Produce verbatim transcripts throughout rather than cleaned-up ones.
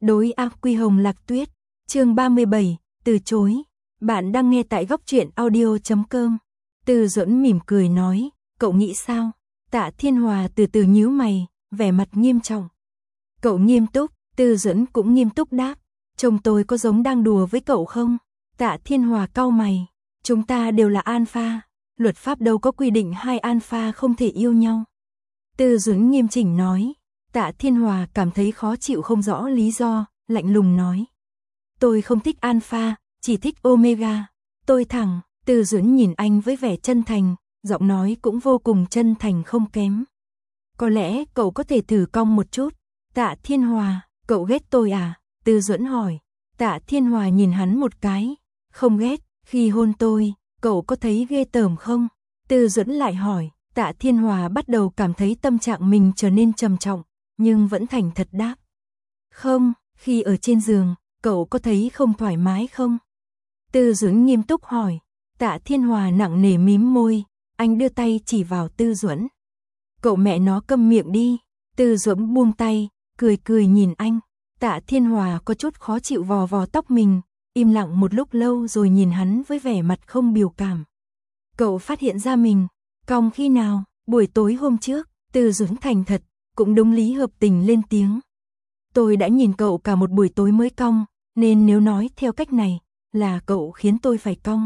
Đối ác quy hồng lạc tuyết, chương ba mươi bảy, từ chối. Bạn đang nghe tại góc truyện audio chấm com. Từ Duẫn mỉm cười nói, cậu nghĩ sao? Tạ Thiên Hòa từ từ nhíu mày, vẻ mặt nghiêm trọng. Cậu nghiêm túc, Từ Duẫn cũng nghiêm túc đáp, trông tôi có giống đang đùa với cậu không? Tạ Thiên Hòa cau mày, chúng ta đều là alpha, luật pháp đâu có quy định hai alpha không thể yêu nhau. Từ Duẫn nghiêm chỉnh nói. Tạ Thiên Hòa cảm thấy khó chịu không rõ lý do, lạnh lùng nói. Tôi không thích alpha, chỉ thích omega. Tôi thẳng, Từ Duẫn nhìn anh với vẻ chân thành, giọng nói cũng vô cùng chân thành không kém. Có lẽ cậu có thể thử cong một chút. Tạ Thiên Hòa, cậu ghét tôi à? Từ Duẫn hỏi. Tạ Thiên Hòa nhìn hắn một cái. Không ghét, khi hôn tôi, cậu có thấy ghê tởm không? Từ Duẫn lại hỏi. Tạ Thiên Hòa bắt đầu cảm thấy tâm trạng mình trở nên trầm trọng, nhưng vẫn thành thật đáp. Không, khi ở trên giường, cậu có thấy không thoải mái không? Từ Duẫn nghiêm túc hỏi. Tạ Thiên Hòa nặng nề mím môi, anh đưa tay chỉ vào Từ Duẫn. Cậu mẹ nó câm miệng đi. Từ Duẫn buông tay, cười cười nhìn anh. Tạ Thiên Hòa có chút khó chịu vò vò tóc mình, im lặng một lúc lâu rồi nhìn hắn với vẻ mặt không biểu cảm. Cậu phát hiện ra mình cong khi nào? Buổi tối hôm trước. Từ Duẫn thành thật, cũng đúng lý hợp tình lên tiếng. Tôi đã nhìn cậu cả một buổi tối mới cong, nên nếu nói theo cách này, là cậu khiến tôi phải cong.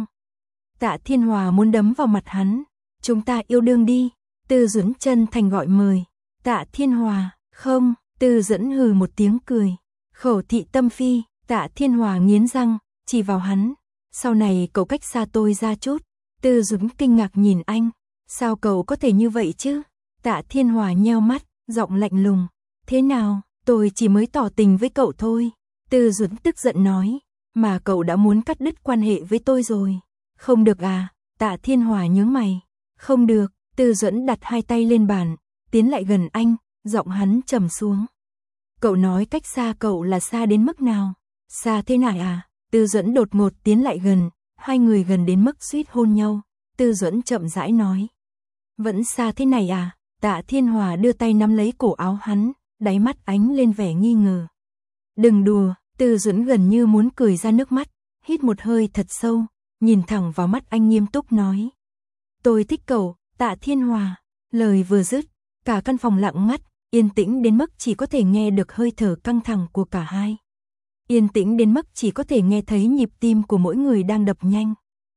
Tạ Thiên Hòa muốn đấm vào mặt hắn. Chúng ta yêu đương đi. Từ Duẫn chân thành gọi mời. Tạ Thiên Hòa, không. Từ Duẫn hừ một tiếng cười. Khẩu thị tâm phi. Tạ Thiên Hòa nghiến răng, chỉ vào hắn. Sau này cậu cách xa tôi ra chút. Từ Duẫn kinh ngạc nhìn anh. Sao cậu có thể như vậy chứ? Tạ Thiên Hòa nheo mắt, giọng lạnh lùng. Thế nào, tôi chỉ mới tỏ tình với cậu thôi. Từ Duẫn tức giận nói. Mà cậu đã muốn cắt đứt quan hệ với tôi rồi. Không được à? Tạ Thiên Hòa nhướng mày. Không được. Từ Duẫn đặt hai tay lên bàn, tiến lại gần anh, giọng hắn trầm xuống. Cậu nói cách xa cậu là xa đến mức nào? Xa thế nào à? Từ Duẫn đột ngột tiến lại gần, hai người gần đến mức suýt hôn nhau. Từ Duẫn chậm rãi nói. Vẫn xa thế này à? Tạ Thiên Hòa đưa tay nắm lấy cổ áo hắn, đáy mắt ánh lên vẻ nghi ngờ. Đừng đùa. Từ Duẫn gần như muốn cười ra nước mắt, hít một hơi thật sâu, nhìn thẳng vào mắt anh nghiêm túc nói. Tôi thích cậu, Tạ Thiên Hòa. Lời vừa dứt, cả căn phòng lặng ngắt, yên tĩnh đến mức chỉ có thể nghe được hơi thở căng thẳng của cả hai. Yên tĩnh đến mức chỉ có thể nghe thấy nhịp tim của mỗi người đang đập nhanh.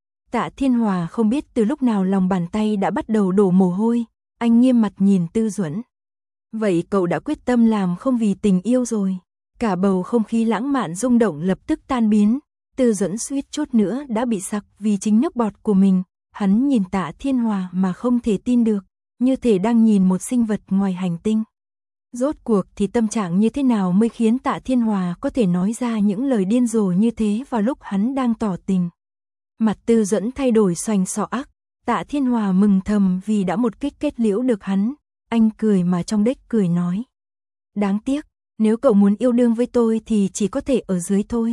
Tạ Thiên Hòa không biết từ lúc nào lòng bàn tay đã bắt đầu đổ mồ hôi, anh nghiêm mặt nhìn Từ Duẫn. Vậy cậu đã quyết tâm làm không vì tình yêu rồi. Cả bầu không khí lãng mạn rung động lập tức tan biến. Từ Duẫn suýt chút nữa đã bị sặc vì chính nước bọt của mình. Hắn nhìn Tạ Thiên Hòa mà không thể tin được, như thể đang nhìn một sinh vật ngoài hành tinh. Rốt cuộc thì tâm trạng như thế nào mới khiến Tạ Thiên Hòa có thể nói ra những lời điên rồ như thế vào lúc hắn đang tỏ tình. Mặt Từ Duẫn thay đổi xoành xọ ác. Tạ Thiên Hòa mừng thầm vì đã một kích kết liễu được hắn. Anh cười mà trong đếch cười nói. Đáng tiếc, nếu cậu muốn yêu đương với tôi thì chỉ có thể ở dưới thôi.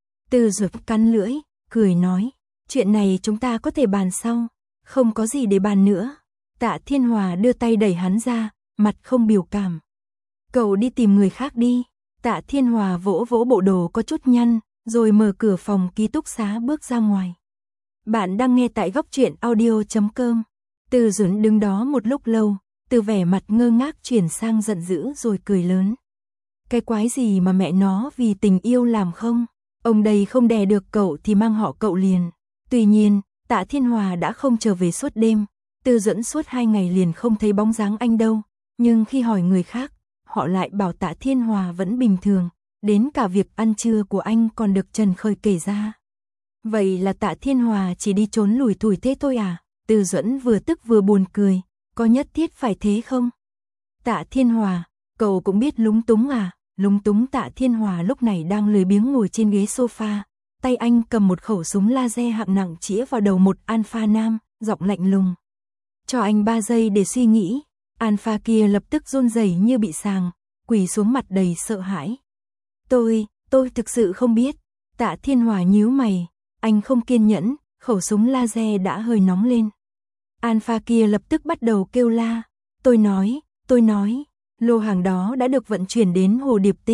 Từ Duẫn cắn lưỡi, cười nói. Chuyện này chúng ta có thể bàn sau. Không có gì để bàn nữa. Tạ Thiên Hòa đưa tay đẩy hắn ra, mặt không biểu cảm. Cậu đi tìm người khác đi. Tạ Thiên Hòa vỗ vỗ bộ đồ có chút nhăn, rồi mở cửa phòng ký túc xá bước ra ngoài. Bạn đang nghe tại góc truyện audio chấm com. Từ Duẫn đứng đó một lúc lâu, từ vẻ mặt ngơ ngác chuyển sang giận dữ rồi cười lớn. Cái quái gì mà mẹ nó vì tình yêu làm không? Ông đây không đè được cậu thì mang họ cậu liền. Tuy nhiên, Tạ Thiên Hòa đã không trở về suốt đêm. Từ Duẫn suốt hai ngày liền không thấy bóng dáng anh đâu. Nhưng khi hỏi người khác, họ lại bảo Tạ Thiên Hòa vẫn bình thường. Đến cả việc ăn trưa của anh còn được Trần Khơi kể ra. Vậy là Tạ Thiên Hòa chỉ đi trốn lủi thủi thế thôi à? Từ Duẫn vừa tức vừa buồn cười. Có nhất thiết phải thế không? Tạ Thiên Hòa, cậu cũng biết lúng túng à? Lúng túng. Tạ Thiên Hòa lúc này đang lười biếng ngồi trên ghế sofa. Tay anh cầm một khẩu súng laser hạng nặng chĩa vào đầu một alpha nam, giọng lạnh lùng. Cho anh ba giây để suy nghĩ. Alpha kia lập tức run rẩy như bị sàng, quỳ xuống mặt đầy sợ hãi. Tôi, tôi thực sự không biết. Tạ Thiên Hòa nhíu mày, anh không kiên nhẫn, khẩu súng laser đã hơi nóng lên. Alpha kia lập tức bắt đầu kêu la. Tôi nói, tôi nói, lô hàng đó đã được vận chuyển đến Hồ Điệp Tinh.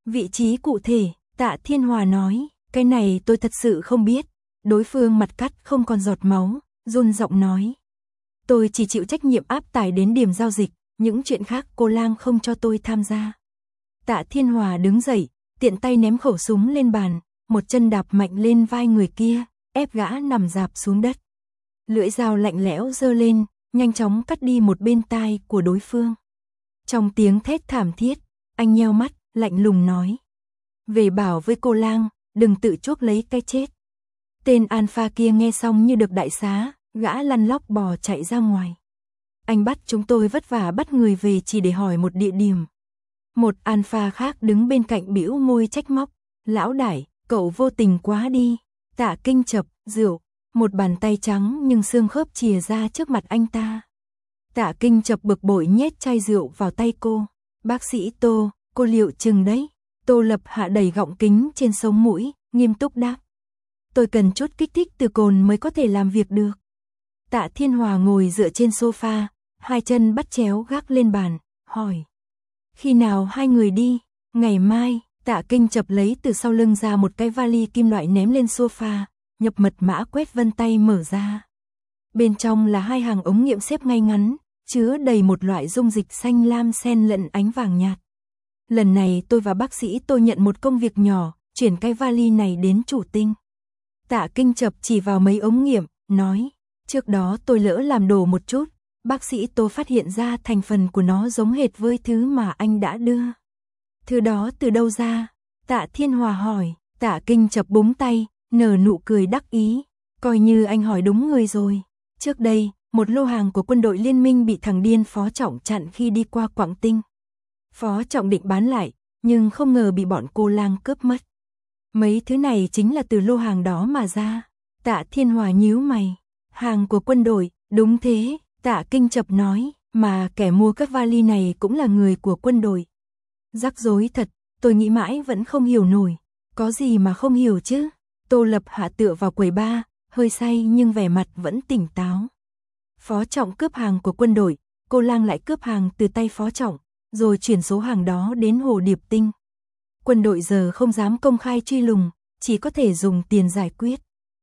Vị trí cụ thể, Tạ Thiên Hòa nói, cái này tôi thật sự không biết. Đối phương mặt cắt không còn giọt máu, run giọng nói. Tôi chỉ chịu trách nhiệm áp tải đến điểm giao dịch, những chuyện khác cô Lang không cho tôi tham gia. Tạ Thiên Hòa đứng dậy, tiện tay ném khẩu súng lên bàn, một chân đạp mạnh lên vai người kia, ép gã nằm rạp xuống đất. Lưỡi dao lạnh lẽo giơ lên, nhanh chóng cắt đi một bên tai của đối phương. Trong tiếng thét thảm thiết, anh nheo mắt, lạnh lùng nói. Về bảo với cô Lang, đừng tự chuốc lấy cái chết. Tên alpha kia nghe xong như được đại xá, gã lăn lóc bò chạy ra ngoài. Anh bắt chúng tôi vất vả bắt người về chỉ để hỏi một địa điểm. Một alpha khác đứng bên cạnh bĩu môi trách móc. Lão đại, cậu vô tình quá đi. Tạ Kinh chập, rượu. Một bàn tay trắng nhưng xương khớp chìa ra trước mặt anh ta. Tạ Kinh chập bực bội nhét chai rượu vào tay cô. Bác sĩ Tô, cô liệu chừng đấy. Tô Lập Hạ đẩy gọng kính trên sống mũi, nghiêm túc đáp. Tôi cần chút kích thích từ cồn mới có thể làm việc được. Tạ Thiên Hòa ngồi dựa trên sofa, hai chân bắt chéo gác lên bàn, hỏi. Khi nào hai người đi? Ngày mai. Tạ Kinh chập lấy từ sau lưng ra một cái vali kim loại ném lên sofa, nhập mật mã quét vân tay mở ra. Bên trong là hai hàng ống nghiệm xếp ngay ngắn, chứa đầy một loại dung dịch xanh lam xen lẫn ánh vàng nhạt. Lần này tôi và bác sĩ tôi nhận một công việc nhỏ, chuyển cái vali này đến chủ tinh. Tạ Kinh chập chỉ vào mấy ống nghiệm, nói, trước đó tôi lỡ làm đổ một chút, bác sĩ Tô phát hiện ra thành phần của nó giống hệt với thứ mà anh đã đưa. Thứ đó từ đâu ra? Tạ Thiên Hòa hỏi. Tạ Kinh chập búng tay, nở nụ cười đắc ý, coi như anh hỏi đúng người rồi. Trước đây, một lô hàng của quân đội liên minh bị thằng điên Phó Trọng chặn khi đi qua Quảng Tinh. Phó Trọng định bán lại, nhưng không ngờ bị bọn cô Lang cướp mất. Mấy thứ này chính là từ lô hàng đó mà ra. Tạ Thiên Hòa nhíu mày. Hàng của quân đội, đúng thế, Tạ Kinh chập nói, mà kẻ mua các vali này cũng là người của quân đội. Rắc rối thật, tôi nghĩ mãi vẫn không hiểu nổi. Có gì mà không hiểu chứ? Tô Lập Hạ tựa vào quầy bar, hơi say nhưng vẻ mặt vẫn tỉnh táo. Phó Trọng cướp hàng của quân đội, cô Lang lại cướp hàng từ tay Phó Trọng, rồi chuyển số hàng đó đến Hồ Điệp Tinh. Quân đội giờ không dám công khai truy lùng, chỉ có thể dùng tiền giải quyết.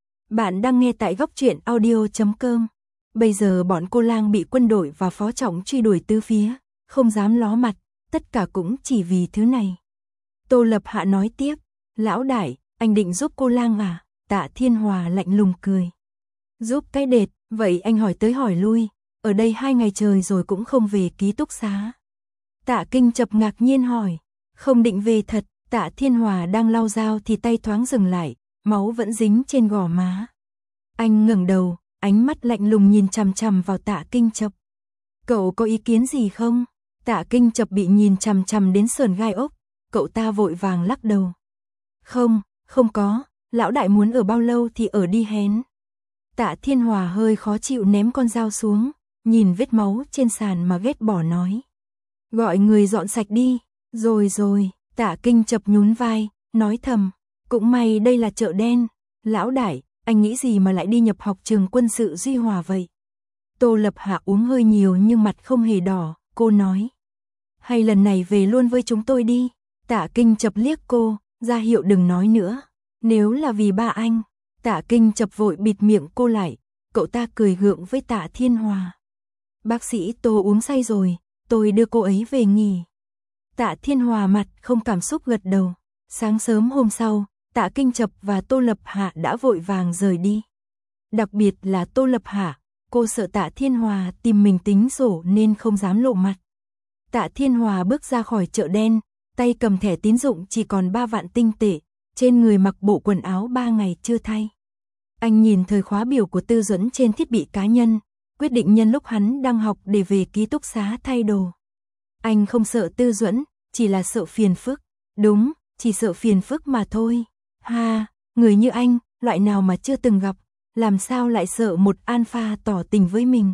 Bạn đang nghe tại góc truyện audio chấm com. Bây giờ bọn cô Lang bị quân đội và Phó Trọng truy đuổi tứ phía, không dám ló mặt, tất cả cũng chỉ vì thứ này. Tô Lập Hạ nói tiếp, lão đại, anh định giúp cô Lang à? Tạ Thiên Hòa lạnh lùng cười. Giúp cái đệt, vậy anh hỏi tới hỏi lui, ở đây hai ngày trời rồi cũng không về ký túc xá. Tạ Kinh chập ngạc nhiên hỏi, không định về thật. Tạ Thiên Hòa đang lau dao thì tay thoáng dừng lại, máu vẫn dính trên gò má. Anh ngẩng đầu, ánh mắt lạnh lùng nhìn chằm chằm vào Tạ Kinh chập. Cậu có ý kiến gì không? Tạ Kinh chập bị nhìn chằm chằm đến sờn gai ốc, cậu ta vội vàng lắc đầu. Không, không có, lão đại muốn ở bao lâu thì ở đi hén. Tạ Thiên Hòa hơi khó chịu ném con dao xuống, nhìn vết máu trên sàn mà ghét bỏ nói. Gọi người dọn sạch đi, rồi rồi. Tạ Kinh chập nhún vai, nói thầm, cũng may đây là chợ đen. Lão đại, anh nghĩ gì mà lại đi nhập học trường quân sự Duy Hòa vậy? Tô Lập Hạ uống hơi nhiều nhưng mặt không hề đỏ, cô nói. Hay lần này về luôn với chúng tôi đi. Tạ Kinh chập liếc cô, ra hiệu đừng nói nữa. Nếu là vì ba anh. Tạ Kinh chập vội bịt miệng cô lại, cậu ta cười gượng với Tạ Thiên Hòa. Bác sĩ Tô uống say rồi, tôi đưa cô ấy về nghỉ. Tạ Thiên Hòa mặt không cảm xúc gật đầu. Sáng sớm hôm sau, Tạ Kinh chập và Tô Lập Hạ đã vội vàng rời đi. Đặc biệt là Tô Lập Hạ, cô sợ Tạ Thiên Hòa tìm mình tính sổ nên không dám lộ mặt. Tạ Thiên Hòa bước ra khỏi chợ đen, tay cầm thẻ tín dụng chỉ còn ba vạn tinh tệ, trên người mặc bộ quần áo ba ngày chưa thay. Anh nhìn thời khóa biểu của Tư Duẫn trên thiết bị cá nhân, quyết định nhân lúc hắn đang học để về ký túc xá thay đồ. Anh không sợ Tư Duẫn, chỉ là sợ phiền phức. Đúng, chỉ sợ phiền phức mà thôi. Ha, người như anh, loại nào mà chưa từng gặp, làm sao lại sợ một alpha tỏ tình với mình.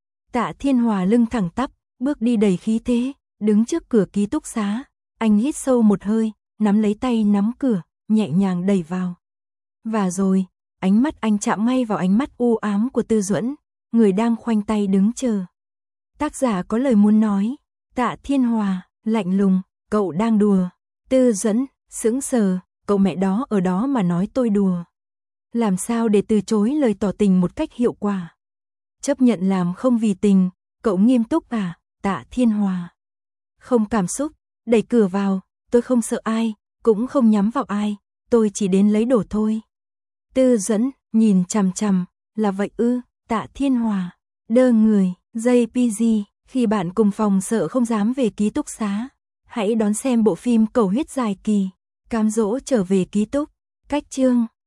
Tạ Thiên Hòa lưng thẳng tắp, bước đi đầy khí thế, đứng trước cửa ký túc xá. Anh hít sâu một hơi, nắm lấy tay nắm cửa, nhẹ nhàng đẩy vào. Và rồi, ánh mắt anh chạm ngay vào ánh mắt u ám của Tư Duẫn, người đang khoanh tay đứng chờ. Tác giả có lời muốn nói. Tạ Thiên Hòa, lạnh lùng, cậu đang đùa. Tư Duẫn sững sờ, cậu mẹ đó ở đó mà nói tôi đùa. Làm sao để từ chối lời tỏ tình một cách hiệu quả? Chấp nhận làm không vì tình, cậu nghiêm túc à? Tạ Thiên Hòa không cảm xúc, đẩy cửa vào, tôi không sợ ai, cũng không nhắm vào ai, tôi chỉ đến lấy đồ thôi. Tư Duẫn nhìn chằm chằm, là vậy ư? Tạ Thiên Hòa đơ người, gi pê giê, khi bạn cùng phòng sợ không dám về ký túc xá, hãy đón xem bộ phim Cầu huyết dài kỳ, cám dỗ trở về ký túc, cách chương